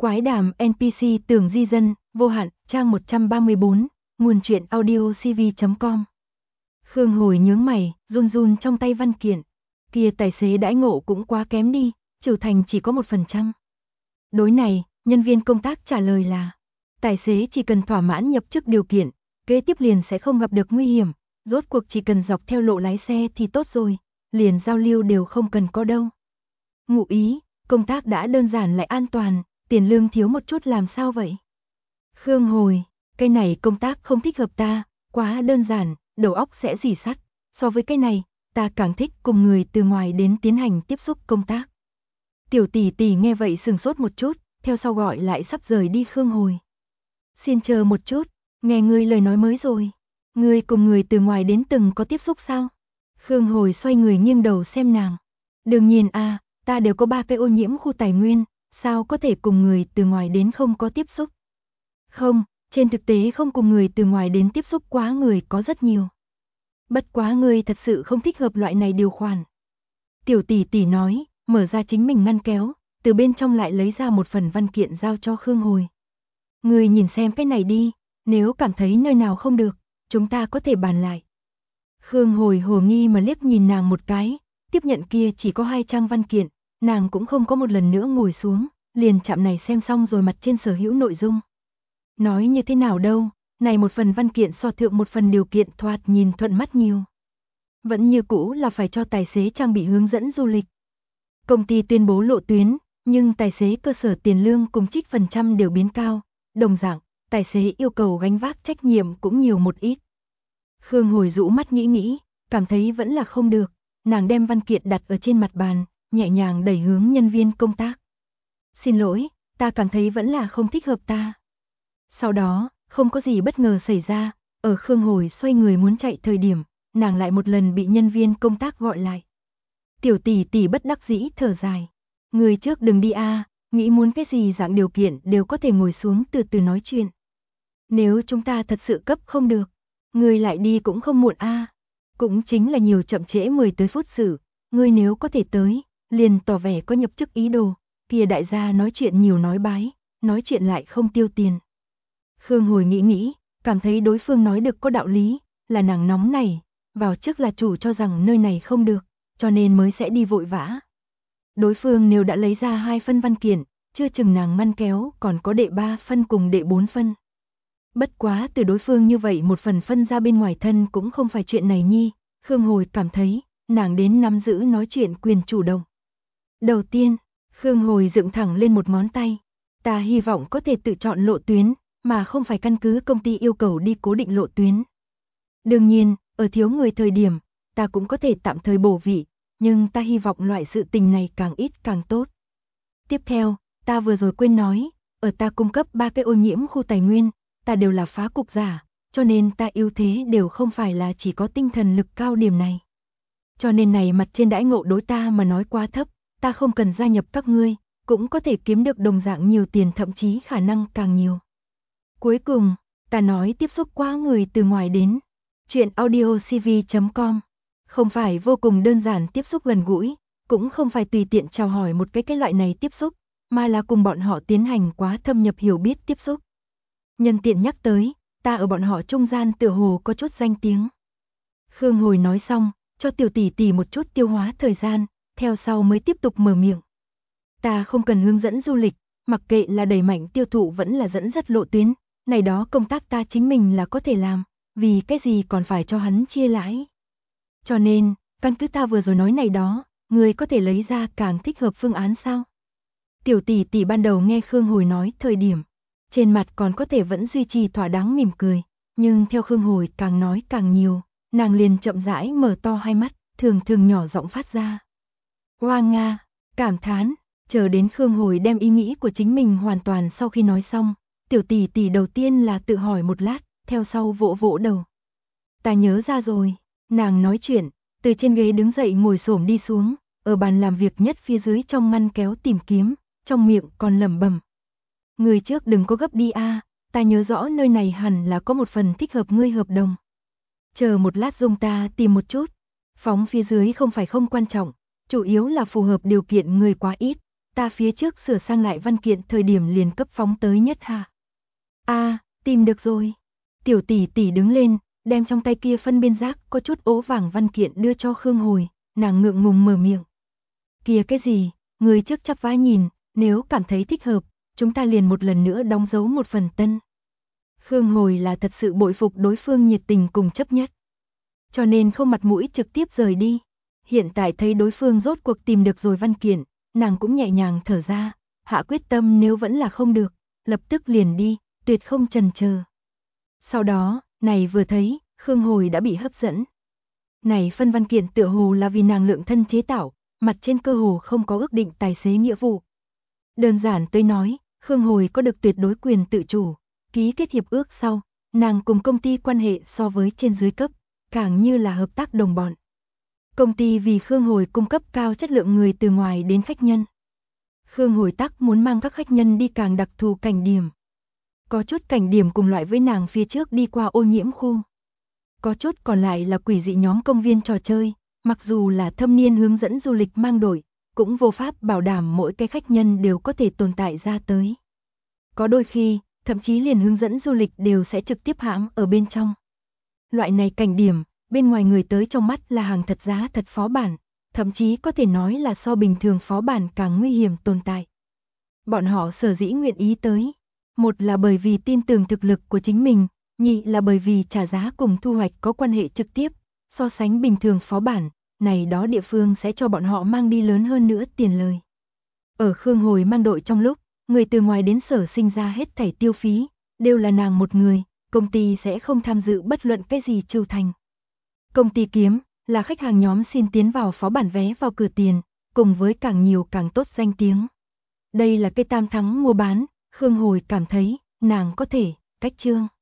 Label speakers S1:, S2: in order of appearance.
S1: Quái đàm NPC tưởng di dân, vô hạn, trang 134, nguồn truyện audio cv.com. Khương Hồi nhướng mày, run run trong tay văn kiện. Kia tài xế đãi ngộ cũng quá kém đi, trở thành chỉ có 1%. Đối này, nhân viên công tác trả lời là, tài xế chỉ cần thỏa mãn nhập chức điều kiện, kế tiếp liền sẽ không gặp được nguy hiểm, rốt cuộc chỉ cần dọc theo lộ lái xe thì tốt rồi, liền giao lưu đều không cần có đâu. Ngụ ý, công tác đã đơn giản lại an toàn, tiền lương thiếu một chút làm sao vậy? Khương Hồi, cái này công tác không thích hợp ta, quá đơn giản, đầu óc sẽ rỉ sắt. So với cái này, ta càng thích cùng người từ ngoài đến tiến hành tiếp xúc công tác. Tiểu tỷ tỷ nghe vậy sừng sốt một chút, theo sau gọi lại sắp rời đi Khương Hồi. Xin chờ một chút, nghe ngươi lời nói mới rồi. Ngươi cùng người từ ngoài đến từng có tiếp xúc sao? Khương Hồi xoay người nghiêng đầu xem nàng. Đương nhiên ta đều có 3 cái ô nhiễm khu tài nguyên, sao có thể cùng người từ ngoài đến không có tiếp xúc? Không, trên thực tế không cùng người từ ngoài đến tiếp xúc quá người có rất nhiều. Bất quá ngươi thật sự không thích hợp loại này điều khoản. Tiểu tỷ tỷ nói, mở ra chính mình ngăn kéo, từ bên trong lại lấy ra một phần văn kiện giao cho Khương Hồi. Ngươi nhìn xem cái này đi, nếu cảm thấy nơi nào không được, chúng ta có thể bàn lại. Khương Hồi hồ nghi mà liếc nhìn nàng một cái, tiếp nhận kia chỉ có 2 trang văn kiện, nàng cũng không có một lần nữa ngồi xuống, liền chạm này xem xong rồi mặt trên sở hữu nội dung. Nói như thế nào đâu, này một phần văn kiện so thượng một phần điều kiện thoạt nhìn thuận mắt nhiều. Vẫn như cũ là phải cho tài xế trang bị hướng dẫn du lịch. Công ty tuyên bố lộ tuyến, nhưng tài xế cơ sở tiền lương cùng trích phần trăm đều biến cao, đồng dạng, tài xế yêu cầu gánh vác trách nhiệm cũng nhiều một ít. Khương Hồi rũ mắt nghĩ, cảm thấy vẫn là không được, nàng đem văn kiện đặt ở trên mặt bàn, nhẹ nhàng đẩy hướng nhân viên công tác. Xin lỗi, ta cảm thấy vẫn là không thích hợp ta. Sau đó, không có gì bất ngờ xảy ra, ở Khương Hồi xoay người muốn chạy thời điểm, nàng lại một lần bị nhân viên công tác gọi lại. Tiểu tỷ tỷ bất đắc dĩ thở dài. Người trước đừng đi nghĩ muốn cái gì dạng điều kiện đều có thể ngồi xuống từ từ nói chuyện. Nếu chúng ta thật sự cấp không được, người lại đi cũng không muộn Cũng chính là nhiều chậm trễ 10 tới phút xử, người nếu có thể tới, liền tỏ vẻ có nhập chức ý đồ, kia đại gia nói chuyện nhiều nói bái, nói chuyện lại không tiêu tiền. Khương Hồi nghĩ, cảm thấy đối phương nói được có đạo lý, là nàng nóng này, vào trước là chủ cho rằng nơi này không được, cho nên mới sẽ đi vội vã. Đối phương nếu đã lấy ra 2 phân văn kiện, chưa chừng nàng ngăn kéo còn có đệ 3 phân cùng đệ 4 phân. Bất quá từ đối phương như vậy một phần phân ra bên ngoài thân cũng không phải chuyện này nhi, Khương Hồi cảm thấy, nàng đến nắm giữ nói chuyện quyền chủ động. Đầu tiên, Khương Hồi dựng thẳng lên một ngón tay, ta hy vọng có thể tự chọn lộ tuyến, mà không phải căn cứ công ty yêu cầu đi cố định lộ tuyến. Đương nhiên, ở thiếu người thời điểm, ta cũng có thể tạm thời bổ vị, nhưng ta hy vọng loại sự tình này càng ít càng tốt. Tiếp theo, ta vừa rồi quên nói, ở ta cung cấp 3 cái ô nhiễm khu tài nguyên, ta đều là phá cục giả, cho nên ta ưu thế đều không phải là chỉ có tinh thần lực cao điểm này. Cho nên này mặt trên đãi ngộ đối ta mà nói quá thấp, ta không cần gia nhập các ngươi, cũng có thể kiếm được đồng dạng nhiều tiền, thậm chí khả năng càng nhiều. Cuối cùng, ta nói tiếp xúc qua người từ ngoài đến. Chuyện audio cv.com không phải vô cùng đơn giản tiếp xúc gần gũi, cũng không phải tùy tiện chào hỏi một cái loại này tiếp xúc, mà là cùng bọn họ tiến hành quá thâm nhập hiểu biết tiếp xúc. Nhân tiện nhắc tới, ta ở bọn họ trung gian tựa hồ có chút danh tiếng. Khương Hồi nói xong, cho tiểu tỷ tỷ một chút tiêu hóa thời gian, theo sau mới tiếp tục mở miệng. Ta không cần hướng dẫn du lịch, mặc kệ là đẩy mạnh tiêu thụ vẫn là dẫn dắt lộ tuyến, này đó công tác ta chính mình là có thể làm, vì cái gì còn phải cho hắn chia lãi. Cho nên, căn cứ ta vừa rồi nói này đó, người có thể lấy ra càng thích hợp phương án sao? Tiểu tỷ tỷ ban đầu nghe Khương Hồi nói thời điểm, trên mặt còn có thể vẫn duy trì thỏa đáng mỉm cười, nhưng theo Khương Hồi càng nói càng nhiều, nàng liền chậm rãi mở to hai mắt, thường nhỏ giọng phát ra. Hoa nga, cảm thán, chờ đến Khương Hồi đem ý nghĩ của chính mình hoàn toàn sau khi nói xong, tiểu tỷ tỷ đầu tiên là tự hỏi một lát, theo sau vỗ vỗ đầu. Ta nhớ ra rồi, nàng nói chuyện, từ trên ghế đứng dậy ngồi xổm đi xuống, ở bàn làm việc nhất phía dưới trong ngăn kéo tìm kiếm, trong miệng còn lẩm bẩm. Người trước đừng có gấp đi ta nhớ rõ nơi này hẳn là có một phần thích hợp ngươi hợp đồng. Chờ một lát dung ta tìm một chút, phóng phía dưới không phải không quan trọng, chủ yếu là phù hợp điều kiện người quá ít, ta phía trước sửa sang lại văn kiện thời điểm liền cấp phóng tới nhất ha. Tìm được rồi. Tiểu tỷ tỷ đứng lên, đem trong tay kia phân biên giác có chút ố vàng văn kiện đưa cho Khương Hồi, nàng ngượng ngùng mở miệng. Kìa cái gì, người trước chắp vai nhìn, nếu cảm thấy thích hợp, chúng ta liền một lần nữa đóng dấu một phần tân. Khương Hồi là thật sự bội phục đối phương nhiệt tình cùng chấp nhất. Cho nên không mặt mũi trực tiếp rời đi. Hiện tại thấy đối phương rốt cuộc tìm được rồi văn kiện, nàng cũng nhẹ nhàng thở ra, hạ quyết tâm nếu vẫn là không được, lập tức liền đi, tuyệt không chần chờ. Sau đó, này vừa thấy, Khương Hồi đã bị hấp dẫn. Này phân văn kiện tựa hồ là vì nàng lượng thân chế tạo, mặt trên cơ hồ không có ước định tài xế nghĩa vụ. Đơn giản tới nói, Khương Hồi có được tuyệt đối quyền tự chủ, ký kết hiệp ước sau, nàng cùng công ty quan hệ so với trên dưới cấp, càng như là hợp tác đồng bọn. Công ty vì Khương Hồi cung cấp cao chất lượng người từ ngoài đến khách nhân. Khương Hồi tắc muốn mang các khách nhân đi càng đặc thù cảnh điểm. Có chút cảnh điểm cùng loại với nàng phía trước đi qua ô nhiễm khu. Có chút còn lại là quỷ dị nhóm công viên trò chơi, mặc dù là thâm niên hướng dẫn du lịch mang đội, cũng vô pháp bảo đảm mỗi cái khách nhân đều có thể tồn tại ra tới. Có đôi khi, thậm chí liền hướng dẫn du lịch đều sẽ trực tiếp hãm ở bên trong. Loại này cảnh điểm, bên ngoài người tới trong mắt là hàng thật giá thật phó bản, thậm chí có thể nói là so bình thường phó bản càng nguy hiểm tồn tại. Bọn họ sở dĩ nguyện ý tới, một là bởi vì tin tưởng thực lực của chính mình, nhị là bởi vì trả giá cùng thu hoạch có quan hệ trực tiếp, so sánh bình thường phó bản, này đó địa phương sẽ cho bọn họ mang đi lớn hơn nữa tiền lời. Ở Khương Hồi mang đội trong lúc, người từ ngoài đến sở sinh ra hết thảy tiêu phí, đều là nàng một người, công ty sẽ không tham dự bất luận cái gì trừ thành. Công ty kiếm, là khách hàng nhóm xin tiến vào phó bản vé vào cửa tiền, cùng với càng nhiều càng tốt danh tiếng. Đây là cây tam thắng mua bán, Khương Hồi cảm thấy, nàng có thể, cách chương.